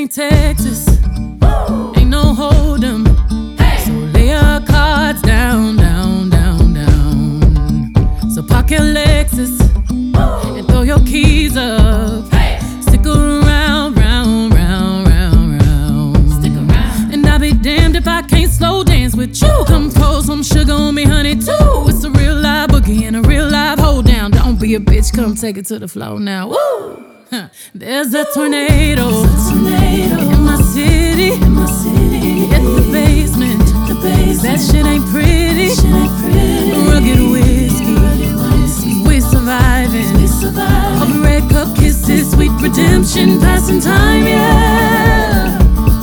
ain't Texas, ain't no hold'em. So lay your cards down, down, down, down. So park your Lexus and throw your keys up. Stick around, round, round, round, round. Stick around. And I'll be damned if I can't slow dance with you. Come pour some sugar on me, honey, too. It's a real live boogie and a real live hold down. Don't be a bitch, come take it to the floor now. Woo! There's a tornado in my city, in the basement. That shit ain't pretty. Rugged whiskey, we surviving. All the red cup kisses, sweet redemption, passing time, yeah.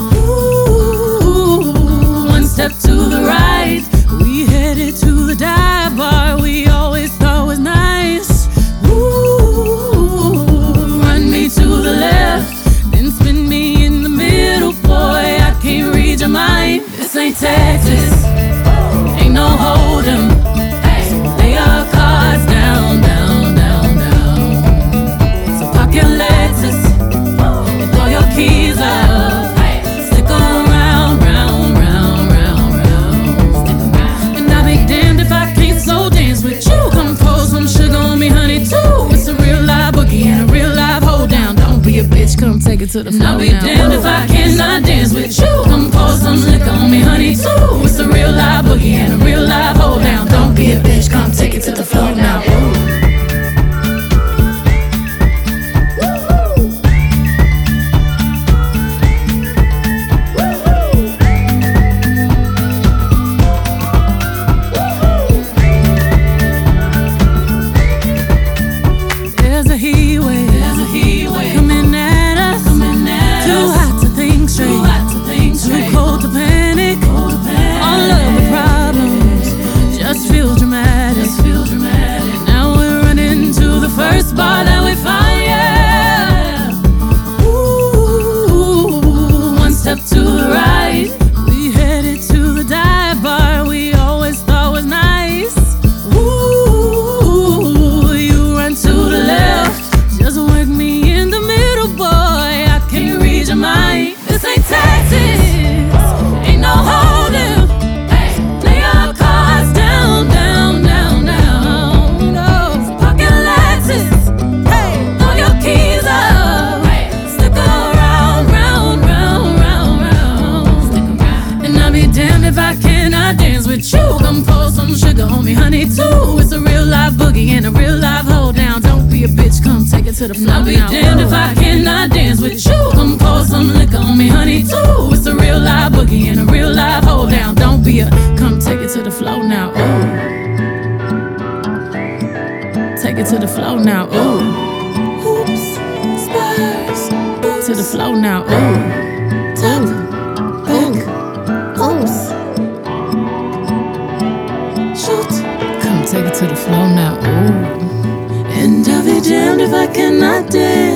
Ooh, one step to the right, we headed to the dive bar we always thought was nice. To the left, then spin me in the middle, boy, I can't read your mind. This ain't Texas, ain't no hold'em. So lay your cards down, down, down, down. So park your Lexus and throw your keys up. Stick around, round, round, round, round. And I'll be damned if I can't slow dance with you. Come pour some sugar on me, honey, too. It's a real live boogie and a real live hold down. Don't be a bitch, come take it to the floor. I'll be damned if I cannot dance with you. Come pour some liquor on me, honey, too. It's a real live boogie and a real live hold down. Don't be a bitch, come take it to the floor now. There's a heat wave coming at us. Too hot to think straight, too cold to panic. All of the problems just feel dramatic. Now we're running to the first bar that we find, yeah. Ooh, one step to the right, we headed to the dive bar we always thought was nice. Ooh, you run to the left, just work me in the middle, boy, I can't read your mind. This ain't Texas, ain't no hold'em. Lay your cards down, down, down, down. No, park your Lexus, throw your keys up. Stick around, round, round, round, round. And I'll be damned if I cannot dance with you. Come pour some sugar on me, honey, too. It's a real live boogie and a real live hold down. Don't be a bitch, come take it to the floor. I'll be damned if I cannot dance with you. Come pour some liquor on me, honey, too. It's a real live boogie and a real live hold down. Don't be a, come take it to the floor now. Ooh, take it to the floor now. Ooh, hoops, spurs, to the floor now. Ooh, tap, back, oops, shoot, come take it to the floor now. Ooh. And I'll be damned if I cannot dance